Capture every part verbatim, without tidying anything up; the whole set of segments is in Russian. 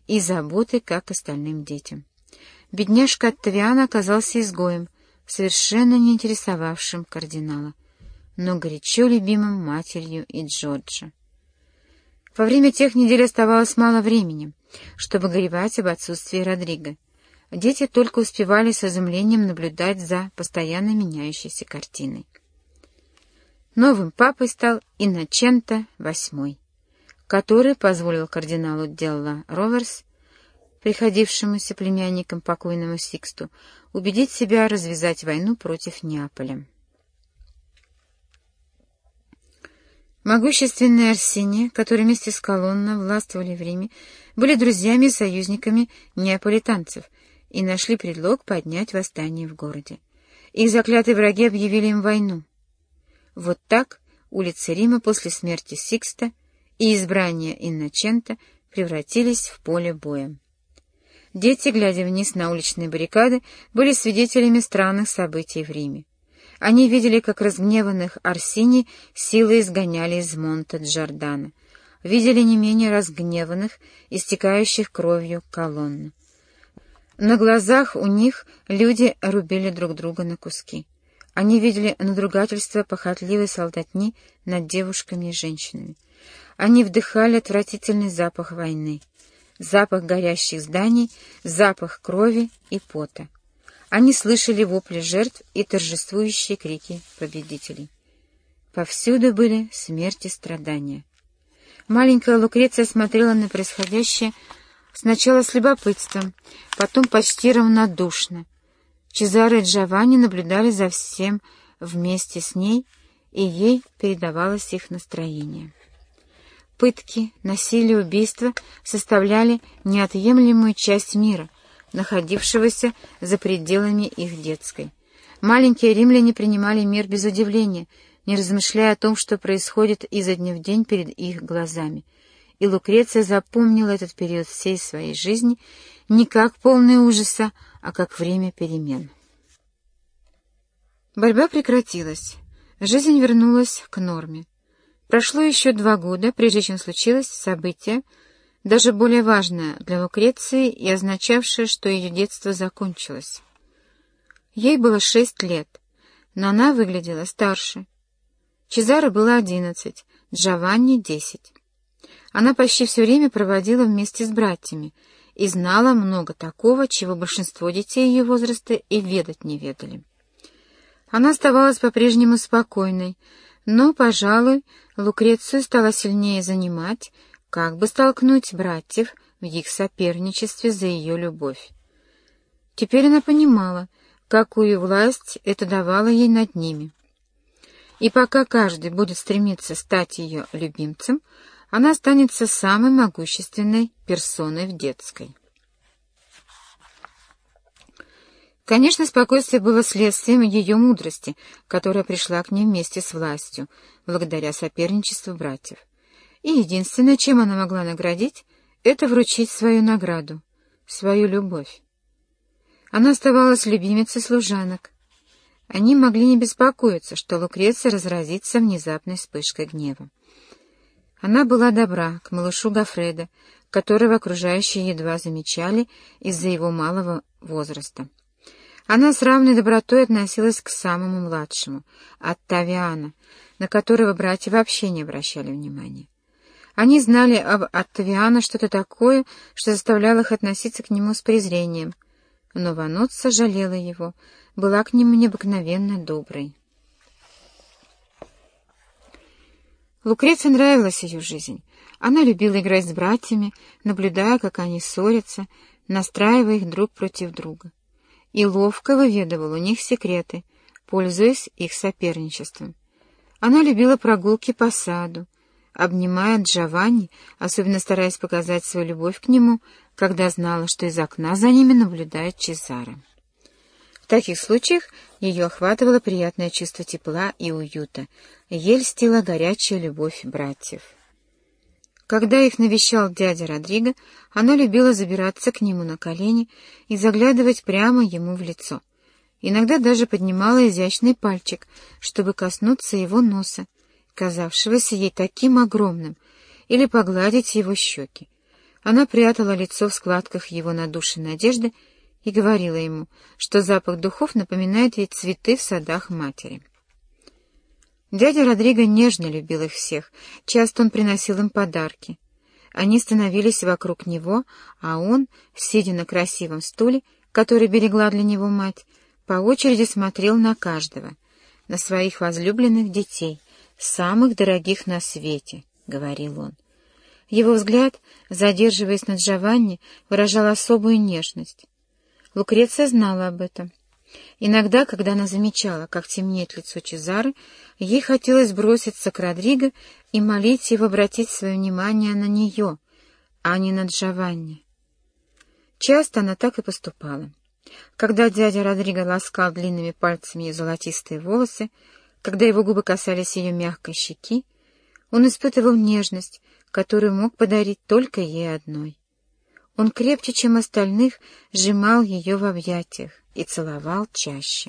и заботы, как остальным детям. Бедняжка Оттавиано оказался изгоем, совершенно не интересовавшим кардинала, но горячо любимым матерью и Джорджа. Во время тех недель оставалось мало времени, чтобы горевать об отсутствии Родриго. Дети только успевали с изумлением наблюдать за постоянно меняющейся картиной. Новым папой стал Инноченто восьмой, который позволил кардиналу Делла Роверс, приходившемуся племянником покойному Сиксту, убедить себя развязать войну против Неаполя. Могущественные Арсения, которые вместе с Колонна властвовали в Риме, были друзьями и союзниками неаполитанцев и нашли предлог поднять восстание в городе. Их заклятые враги объявили им войну. Вот так улицы Рима после смерти Сикста и избрания Инноченто превратились в поле боя. Дети, глядя вниз на уличные баррикады, были свидетелями странных событий в Риме. Они видели, как разгневанных Арсини силой изгоняли из Монте-Джордано, видели не менее разгневанных, истекающих кровью Колонна. На глазах у них люди рубили друг друга на куски. Они видели надругательство похотливой солдатни над девушками и женщинами. Они вдыхали отвратительный запах войны, запах горящих зданий, запах крови и пота. Они слышали вопли жертв и торжествующие крики победителей. Повсюду были смерть и страдания. Маленькая Лукреция смотрела на происходящее сначала с любопытством, потом почти равнодушно. Чезаро и Джованни наблюдали за всем вместе с ней, и ей передавалось их настроение. Пытки, насилие, убийства составляли неотъемлемую часть мира, находившегося за пределами их детской. Маленькие римляне принимали мир без удивления, не размышляя о том, что происходит изо дня в день перед их глазами. И Лукреция запомнила этот период всей своей жизни не как полный ужаса, а как время перемен. Борьба прекратилась. Жизнь вернулась к норме. Прошло еще два года, прежде чем случилось событие, даже более важное для Лукреции и означавшее, что ее детство закончилось. Ей было шесть лет, но она выглядела старше. Чезаро было одиннадцать, Джованни — десять. Она почти все время проводила вместе с братьями и знала много такого, чего большинство детей ее возраста и ведать не ведали. Она оставалась по-прежнему спокойной, но, пожалуй, Лукрецию стало сильнее занимать, как бы столкнуть братьев в их соперничестве за ее любовь. Теперь она понимала, какую власть это давало ей над ними. И пока каждый будет стремиться стать ее любимцем, она останется самой могущественной персоной в детской. Конечно, спокойствие было следствием ее мудрости, которая пришла к ней вместе с властью, благодаря соперничеству братьев. И единственное, чем она могла наградить, это вручить свою награду, свою любовь. Она оставалась любимицей служанок. Они могли не беспокоиться, что Лукреция разразится внезапной вспышкой гнева. Она была добра к малышу Гоффредо, которого окружающие едва замечали из-за его малого возраста. Она с равной добротой относилась к самому младшему, Оттавиано, на которого братья вообще не обращали внимания. Они знали об Оттавиано что-то такое, что заставляло их относиться к нему с презрением, но Ванозза жалела его, была к нему необыкновенно доброй. Лукреции нравилась ее жизнь. Она любила играть с братьями, наблюдая, как они ссорятся, настраивая их друг против друга. И ловко выведывала у них секреты, пользуясь их соперничеством. Она любила прогулки по саду, обнимая Джованни, особенно стараясь показать свою любовь к нему, когда знала, что из окна за ними наблюдает Чезаро. В таких случаях ее охватывало приятное чувство тепла и уюта, ей льстила горячая любовь братьев. Когда их навещал дядя Родриго, она любила забираться к нему на колени и заглядывать прямо ему в лицо. Иногда даже поднимала изящный пальчик, чтобы коснуться его носа, казавшегося ей таким огромным, или погладить его щеки. Она прятала лицо в складках его надушенной одежды и говорила ему, что запах духов напоминает ей цветы в садах матери. Дядя Родриго нежно любил их всех, часто он приносил им подарки. Они становились вокруг него, а он, сидя на красивом стуле, который берегла для него мать, по очереди смотрел на каждого, на своих возлюбленных детей, самых дорогих на свете, — говорил он. Его взгляд, задерживаясь на Джованни, выражал особую нежность. Лукреция знала об этом. Иногда, когда она замечала, как темнеет лицо Чезары, ей хотелось броситься к Родриго и молить его обратить свое внимание на нее, а не на Джованни. Часто она так и поступала. Когда дядя Родриго ласкал длинными пальцами ее золотистые волосы, когда его губы касались ее мягкой щеки, он испытывал нежность, которую мог подарить только ей одной. Он крепче, чем остальных, сжимал ее в объятиях и целовал чаще.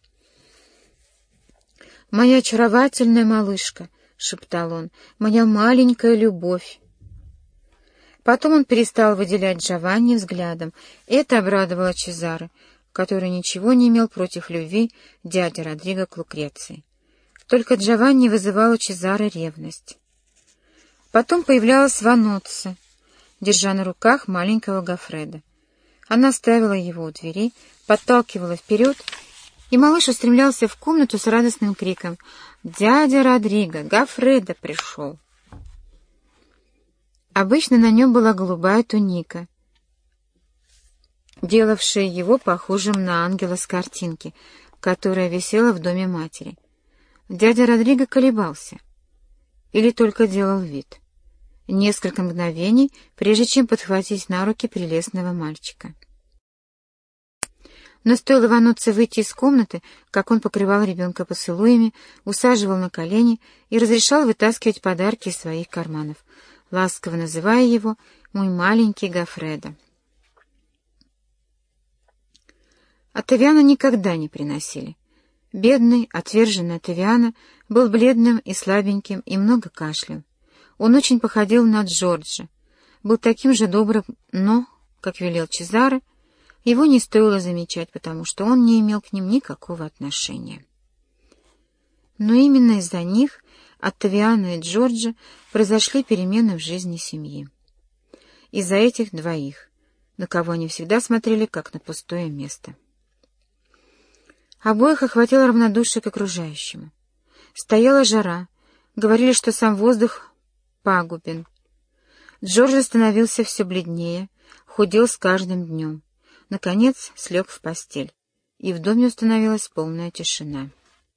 «Моя очаровательная малышка», — шептал он, — «моя маленькая любовь». Потом он перестал выделять Джованни взглядом. Это обрадовало Чезаре, который ничего не имел против любви дяди Родриго к Лукреции. Только Джованни вызывал у Чезаре ревность. Потом появлялась Ваноцци, держа на руках маленького Гоффредо. Она ставила его у двери, подталкивала вперед, и малыш устремлялся в комнату с радостным криком: «Дядя Родриго, Гоффредо пришел!» Обычно на нем была голубая туника, делавшая его похожим на ангела с картинки, которая висела в доме матери. Дядя Родриго колебался или только делал вид. Несколько мгновений, прежде чем подхватить на руки прелестного мальчика. Но стоило Ваноцци выйти из комнаты, как он покрывал ребенка поцелуями, усаживал на колени и разрешал вытаскивать подарки из своих карманов, ласково называя его «мой маленький Гоффредо». Оттавиано никогда не приносили. Бедный, отверженный Оттавиано был бледным и слабеньким и много кашлял. Он очень походил на Джорджа, был таким же добрым, но, как велел Чезаре, его не стоило замечать, потому что он не имел к ним никакого отношения. Но именно из-за них, Оттавиано и Джорджа, произошли перемены в жизни семьи. Из-за этих двоих, на кого они всегда смотрели как на пустое место. Обоих охватило равнодушие к окружающему. Стояла жара, говорили, что сам воздух пагубен. Джорджо становился все бледнее, худел с каждым днем. Наконец слег в постель, и в доме установилась полная тишина.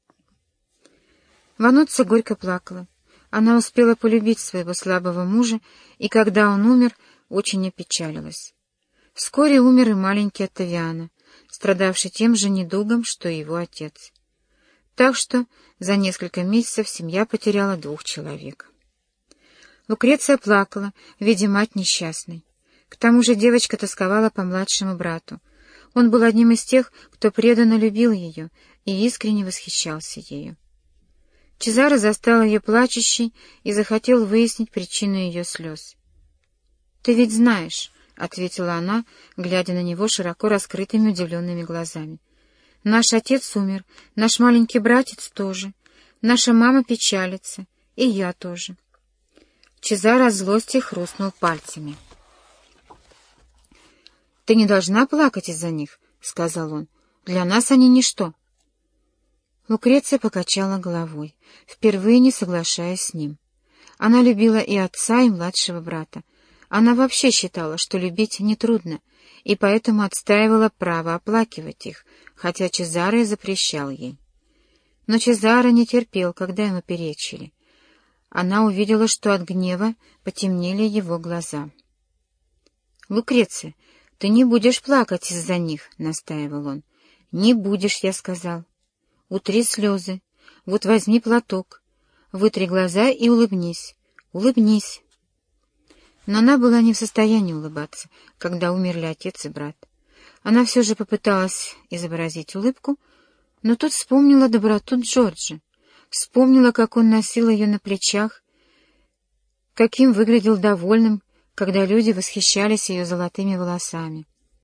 Ваноцци горько плакала. Она успела полюбить своего слабого мужа, и когда он умер, очень опечалилась. Вскоре умер и маленький Оттавиано, страдавший тем же недугом, что и его отец. Так что за несколько месяцев семья потеряла двух человек. Лукреция плакала, видя мать несчастной. К тому же девочка тосковала по младшему брату. Он был одним из тех, кто преданно любил ее и искренне восхищался ею. Чезаре застал ее плачущей и захотел выяснить причину ее слез. — Ты ведь знаешь, — ответила она, глядя на него широко раскрытыми удивленными глазами. — Наш отец умер, наш маленький братец тоже, наша мама печалится, и я тоже. Чезаре от злости хрустнул пальцами. — Ты не должна плакать из-за них, — сказал он. — Для нас они ничто. Лукреция покачала головой, впервые не соглашаясь с ним. Она любила и отца, и младшего брата. Она вообще считала, что любить нетрудно, и поэтому отстаивала право оплакивать их, хотя Чезаре запрещал ей. Но Чезаре не терпел, когда ему перечили. Она увидела, что от гнева потемнели его глаза. — Лукреция, ты не будешь плакать из-за них, — настаивал он. — Не будешь, я сказал. Утри слезы. Вот возьми платок. Вытри глаза и улыбнись. Улыбнись. Но она была не в состоянии улыбаться, когда умерли отец и брат. Она все же попыталась изобразить улыбку, но тут вспомнила доброту Джорджа, вспомнила, как он носил ее на плечах, каким выглядел довольным, когда люди восхищались ее золотыми волосами.